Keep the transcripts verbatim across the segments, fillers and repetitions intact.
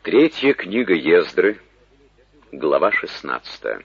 Третья книга Ездры, глава шестнадцатая.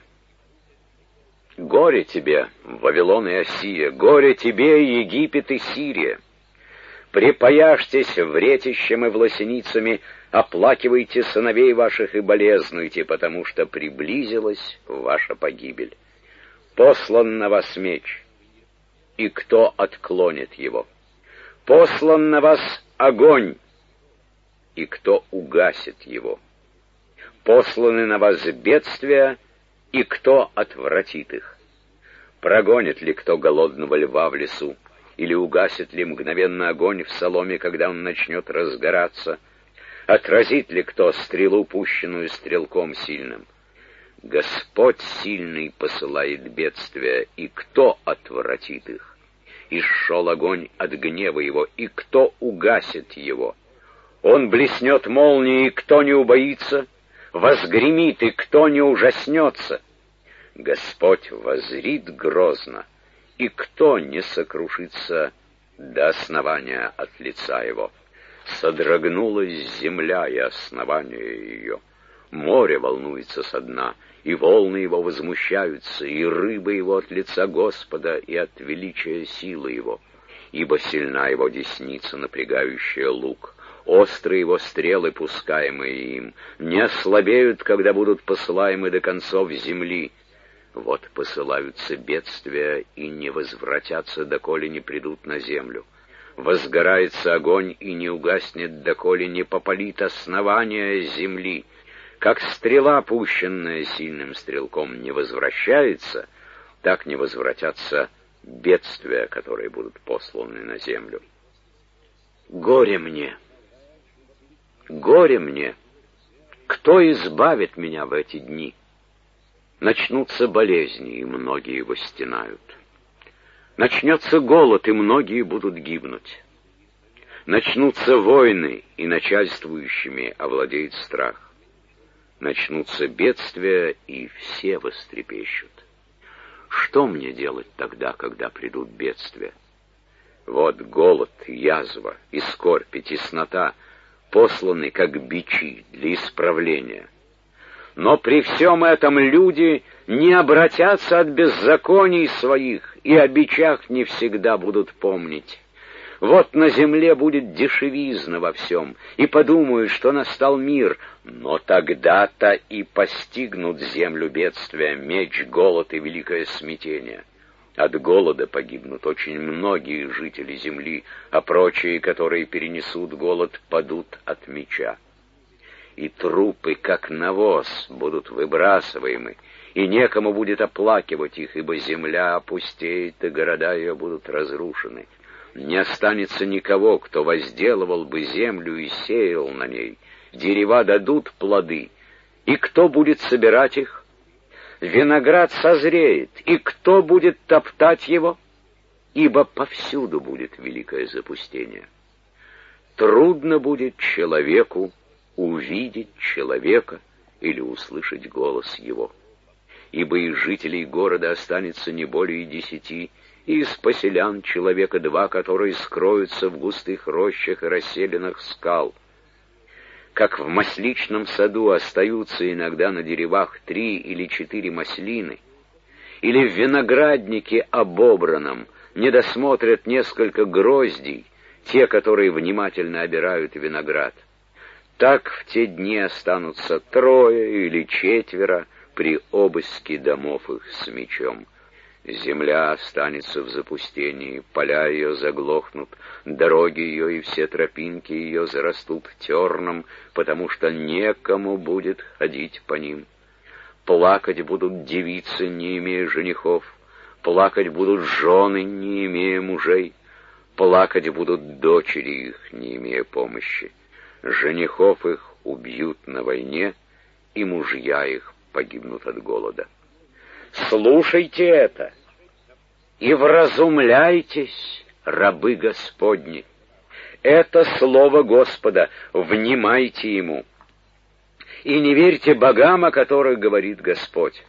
Горе тебе, Вавилон и Осия, горе тебе, Египет и Сирия! Припаяшьтесь вретищем и власеницами, оплакивайте сыновей ваших и болезнуйте, потому что приблизилась ваша погибель. Послан на вас меч, и кто отклонит его? Послан на вас огонь, и кто угасит его? Посланы на вас бедствия, и кто отвратит их? Прогонит ли кто голодного льва в лесу, или угасит ли мгновенно огонь в соломе, когда он начнет разгораться? Отразит ли кто стрелу, пущенную стрелком сильным? Господь сильный посылает бедствия, и кто отвратит их? И шел огонь от гнева его, и кто угасит его? Он блеснет молнией, и кто не убоится? Возгремит, и кто не ужаснется? Господь воззрит грозно, и кто не сокрушится до основания от лица его? Содрогнулась земля и основание ее. Море волнуется со дна, и волны его возмущаются, и рыбы его от лица Господа и от величия силы его. Ибо сильна его десница, напрягающая лук. Острые его стрелы, пускаемые им, не ослабеют, когда будут посылаемы до концов земли. Вот посылаются бедствия, и не возвратятся, доколе не придут на землю. Возгорается огонь, и не угаснет, доколе не попалит основание земли. Как стрела, пущенная сильным стрелком, не возвращается, так не возвратятся бедствия, которые будут посланы на землю. Горе мне! Горе мне! Кто избавит меня в эти дни? Начнутся болезни, и многие его стенают. Начнется голод, и многие будут гибнуть. Начнутся войны, и начальствующими овладеет страх. Начнутся бедствия, и все вострепещут. Что мне делать тогда, когда придут бедствия? Вот голод, язва, и скорбь, и теснота посланы, как бичи, для исправления. Но при всем этом люди не обратятся от беззаконий своих, и о бичах не всегда будут помнить. Вот на земле будет дешевизна во всем, и подумают, что настал мир, но тогда-то и постигнут землю бедствия, меч, голод и великое смятение. От голода погибнут очень многие жители земли, а прочие, которые перенесут голод, падут от меча. И трупы, как навоз, будут выбрасываемы, и некому будет оплакивать их, ибо земля опустеет, и города ее будут разрушены. Не останется никого, кто возделывал бы землю и сеял на ней. Дерева дадут плоды, и кто будет собирать их? Виноград созреет, и кто будет топтать его? Ибо повсюду будет великое запустение. Трудно будет человеку увидеть человека или услышать голос его. Ибо из жителей города останется не более десяти, и из поселян человека два, которые скроются в густых рощах и расселенных скал. Как в масличном саду остаются иногда на деревах три или четыре маслины, или в винограднике обобранном не досмотрят несколько гроздей, те, которые внимательно обирают виноград. Так в те дни останутся трое или четверо при обыске домов их с мечом. Земля останется в запустении, поля ее заглохнут, дороги ее и все тропинки ее зарастут терном, потому что некому будет ходить по ним. Плакать будут девицы, не имея женихов, плакать будут жены, не имея мужей, плакать будут дочери их, не имея помощи. Женихов их убьют на войне, и мужья их погибнут от голода. Слушайте это и вразумляйтесь, рабы Господни. Это слово Господа, внимайте ему. И не верьте богам, о которых говорит Господь.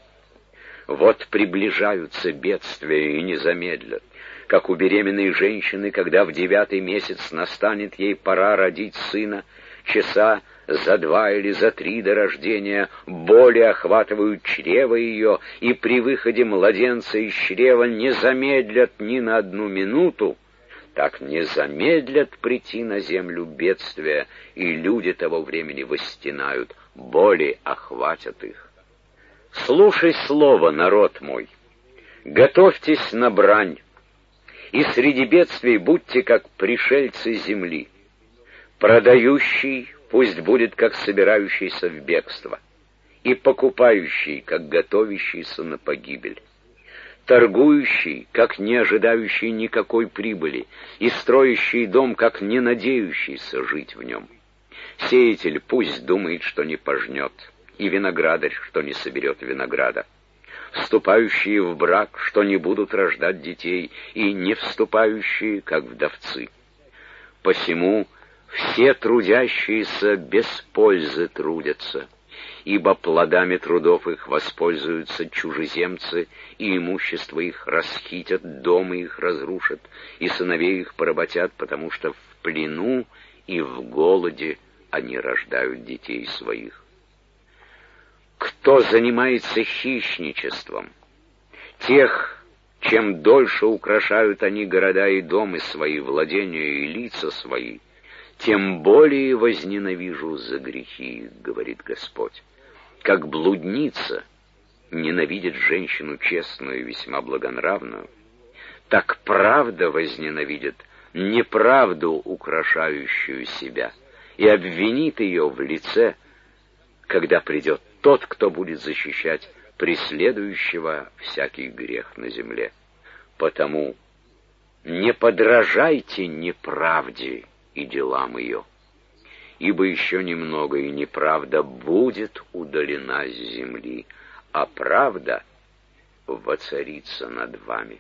Вот приближаются бедствия и не замедлят, как у беременной женщины, когда в девятый месяц настанет ей пора родить сына, часа за два или за три до рождения боли охватывают чрево ее, и при выходе младенца из чрева не замедлят ни на одну минуту, так не замедлят прийти на землю бедствия, и люди того времени восстенают, боли охватят их. Слушай слово, народ мой, готовьтесь на брань, и среди бедствий будьте как пришельцы земли. Продающий пусть будет как собирающийся в бегство, и покупающий как готовящийся на погибель. Торгующий, как не ожидающий никакой прибыли, и строящий дом, как не надеющийся жить в нем. Сеятель пусть думает, что не пожнет, и виноградарь, что не соберет винограда. Вступающие в брак, что не будут рождать детей, и не вступающие, как вдовцы. Посему все трудящиеся без пользы трудятся, ибо плодами трудов их воспользуются чужеземцы, и имущество их расхитят, дома их разрушат, и сыновей их поработят, потому что в плену и в голоде они рождают детей своих. Кто занимается хищничеством, тех, чем дольше украшают они города и дома свои, владения и лица свои, тем более возненавижу за грехи, говорит Господь. Как блудница ненавидит женщину честную и весьма благонравную, так правда возненавидит неправду, украшающую себя, и обвинит ее в лице, когда придет тот, кто будет защищать преследующего всякий грех на земле. Потому не подражайте неправде и делам ее, ибо еще немного, и неправда будет удалена с земли, а правда воцарится над вами.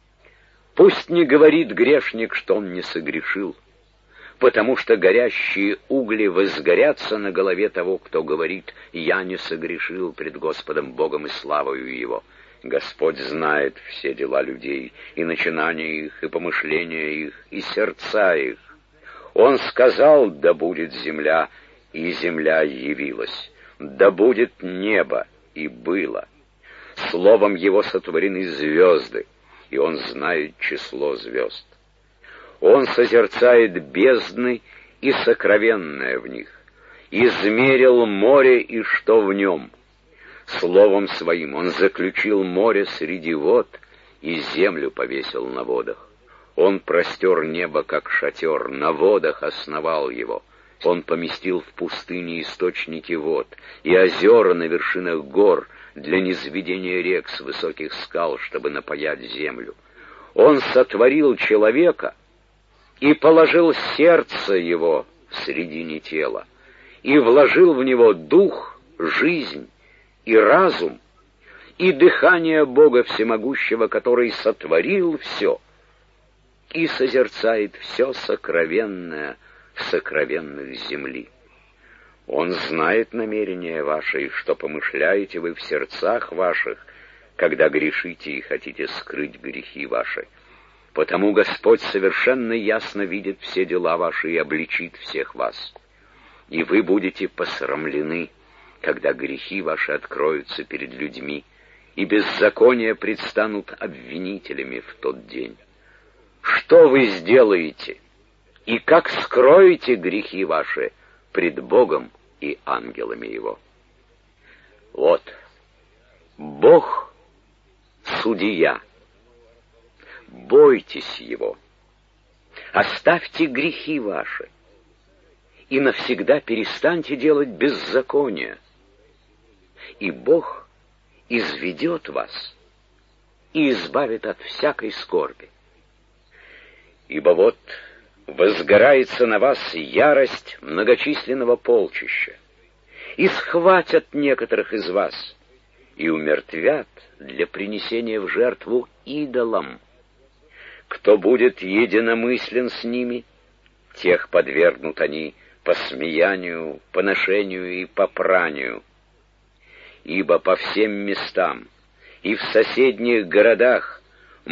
Пусть не говорит грешник, что он не согрешил, потому что горящие угли возгорятся на голове того, кто говорит: «Я не согрешил пред Господом Богом и славою Его». Господь знает все дела людей, и начинания их, и помышления их, и сердца их. Он сказал: да будет земля, и земля явилась, да будет небо, и было. Словом его сотворены звезды, и он знает число звезд. Он созерцает бездны и сокровенное в них, измерил море и что в нем. Словом своим он заключил море среди вод и землю повесил на водах. Он простер небо, как шатер, на водах основал его. Он поместил в пустыне источники вод и озера на вершинах гор для низведения рек с высоких скал, чтобы напоять землю. Он сотворил человека и положил сердце его в середине тела, и вложил в него дух, жизнь и разум, и дыхание Бога Всемогущего, который сотворил все, и созерцает все сокровенное в сокровенных земли. Он знает намерения ваши, и что помышляете вы в сердцах ваших, когда грешите и хотите скрыть грехи ваши. Потому Господь совершенно ясно видит все дела ваши и обличит всех вас. И вы будете посрамлены, когда грехи ваши откроются перед людьми, и беззакония предстанут обвинителями в тот день. Что вы сделаете, и как скроете грехи ваши пред Богом и ангелами Его? Вот, Бог — судья. Бойтесь Его, оставьте грехи ваши, и навсегда перестаньте делать беззаконие, и Бог изведет вас и избавит от всякой скорби. Ибо вот возгорается на вас ярость многочисленного полчища, и схватят некоторых из вас, и умертвят для принесения в жертву идолам. Кто будет единомыслен с ними, тех подвергнут они посмеянию, поношению и попранию. Ибо по всем местам и в соседних городах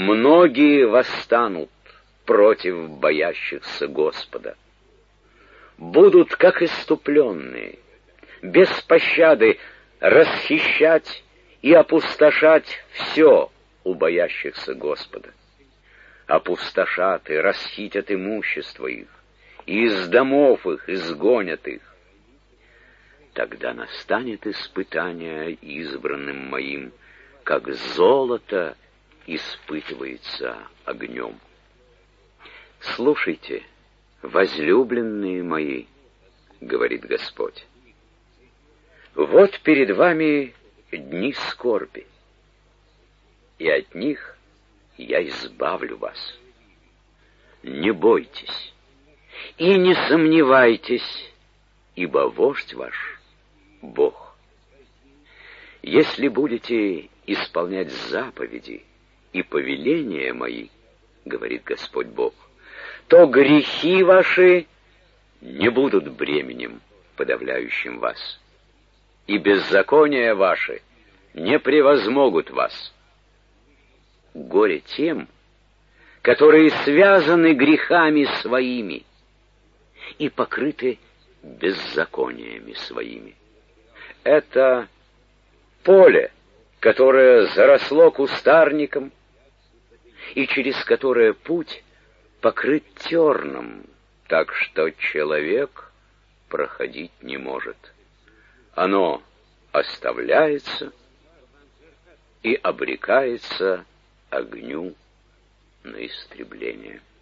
многие восстанут против боящихся Господа. будут, как иступленные, без пощады расхищать и опустошать все у боящихся Господа. Опустошат и расхитят имущество их, и из домов их изгонят их. Тогда настанет испытание избранным моим, как золото испытывается огнем. Слушайте, возлюбленные мои, говорит Господь, вот перед вами дни скорби, и от них я избавлю вас. Не бойтесь и не сомневайтесь, ибо вождь ваш — Бог. Если будете исполнять заповеди и повеления мои, говорит Господь Бог, то грехи ваши не будут бременем, подавляющим вас, и беззакония ваши не превозмогут вас. Горе тем, которые связаны грехами своими и покрыты беззакониями своими. Это поле, которое заросло кустарником, и через которое путь покрыт терном, так что человек проходить не может. Оно оставляется и обрекается огню на истребление.